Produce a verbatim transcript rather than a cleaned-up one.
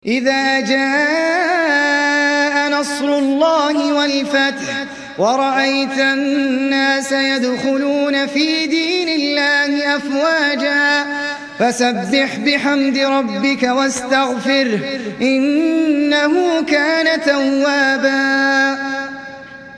إذا جاء نصر الله والفتح ورأيت الناس يدخلون في دين الله أفواجا فسبح بحمد ربك واستغفره إنه كان توابا.